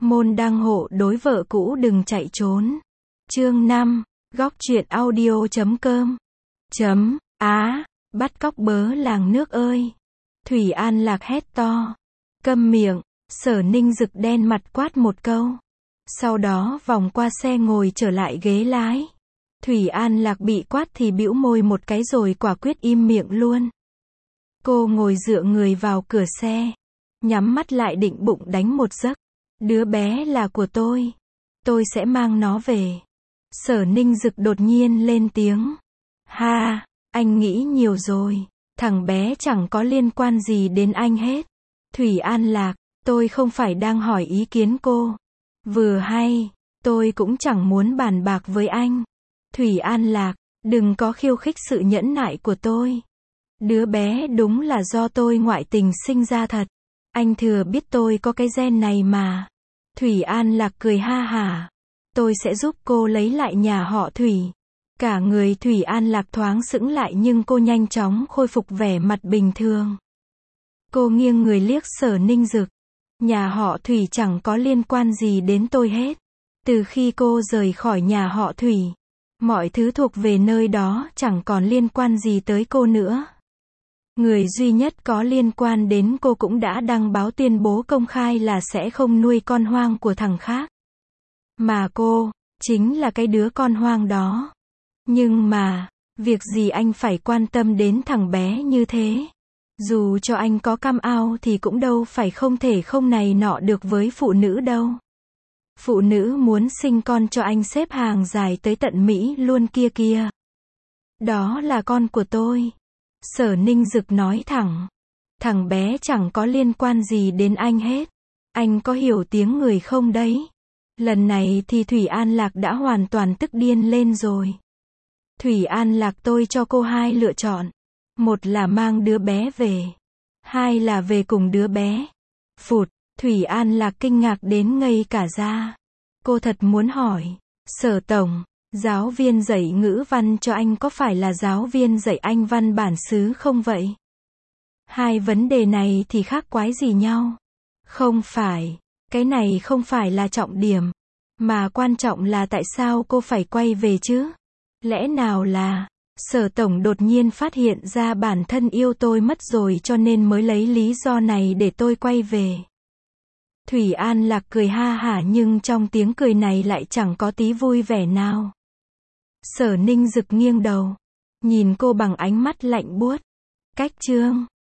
Môn đăng hộ đối vợ cũ đừng chạy trốn. Chương 5, góc truyện audio.com. Á, bắt cóc bớ làng nước ơi. Thủy An Lạc hét to. Câm miệng, Sở Ninh rực đen mặt quát một câu. Sau đó vòng qua xe ngồi trở lại ghế lái. Thủy An Lạc bị quát thì bĩu môi một cái rồi quả quyết im miệng luôn. Cô ngồi dựa người vào cửa xe, nhắm mắt lại định bụng đánh một giấc. Đứa bé là của tôi sẽ mang nó về. Sở Ninh Dực đột nhiên lên tiếng. Ha, anh nghĩ nhiều rồi, thằng bé chẳng có liên quan gì đến anh hết. Thủy An Lạc, tôi không phải đang hỏi ý kiến cô. Vừa hay, tôi cũng chẳng muốn bàn bạc với anh. Thủy An Lạc, đừng có khiêu khích sự nhẫn nại của tôi. Đứa bé đúng là do tôi ngoại tình sinh ra thật. Anh thừa biết tôi có cái gen này mà. Thủy An Lạc cười ha hả. Tôi sẽ giúp cô lấy lại nhà họ Thủy. Cả người Thủy An Lạc thoáng sững lại nhưng cô nhanh chóng khôi phục vẻ mặt bình thường. Cô nghiêng người liếc Sở Ninh Dực. Nhà họ Thủy chẳng có liên quan gì đến tôi hết. Từ khi cô rời khỏi nhà họ Thủy, mọi thứ thuộc về nơi đó chẳng còn liên quan gì tới cô nữa. Người duy nhất có liên quan đến cô cũng đã đăng báo tuyên bố công khai là sẽ không nuôi con hoang của thằng khác. Mà cô, chính là cái đứa con hoang đó. Nhưng mà, việc gì anh phải quan tâm đến thằng bé như thế? Dù cho anh có cam ao thì cũng đâu phải không thể không này nọ được với phụ nữ đâu. Phụ nữ muốn sinh con cho anh xếp hàng dài tới tận Mỹ luôn kia kìa. Đó là con của tôi. Sở Ninh Dực nói thẳng. Thằng bé chẳng có liên quan gì đến anh hết. Anh có hiểu tiếng người không đấy? Lần này thì Thủy An Lạc đã hoàn toàn tức điên lên rồi. Thủy An Lạc, tôi cho cô hai lựa chọn. Một là mang đứa bé về. Hai là về cùng đứa bé. Phụt, Thủy An Lạc kinh ngạc đến ngây cả ra. Cô thật muốn hỏi, Sở Tổng, giáo viên dạy ngữ văn cho anh có phải là giáo viên dạy anh văn bản xứ không vậy? Hai vấn đề này thì khác quái gì nhau? Không phải, cái này không phải là trọng điểm. Mà quan trọng là tại sao cô phải quay về chứ? Lẽ nào là Sở Tổng đột nhiên phát hiện ra bản thân yêu tôi mất rồi cho nên mới lấy lý do này để tôi quay về? Thủy An Lạc cười ha hả nhưng trong tiếng cười này lại chẳng có tí vui vẻ nào. Sở Ninh Dực nghiêng đầu, nhìn cô bằng ánh mắt lạnh buốt. Cách chương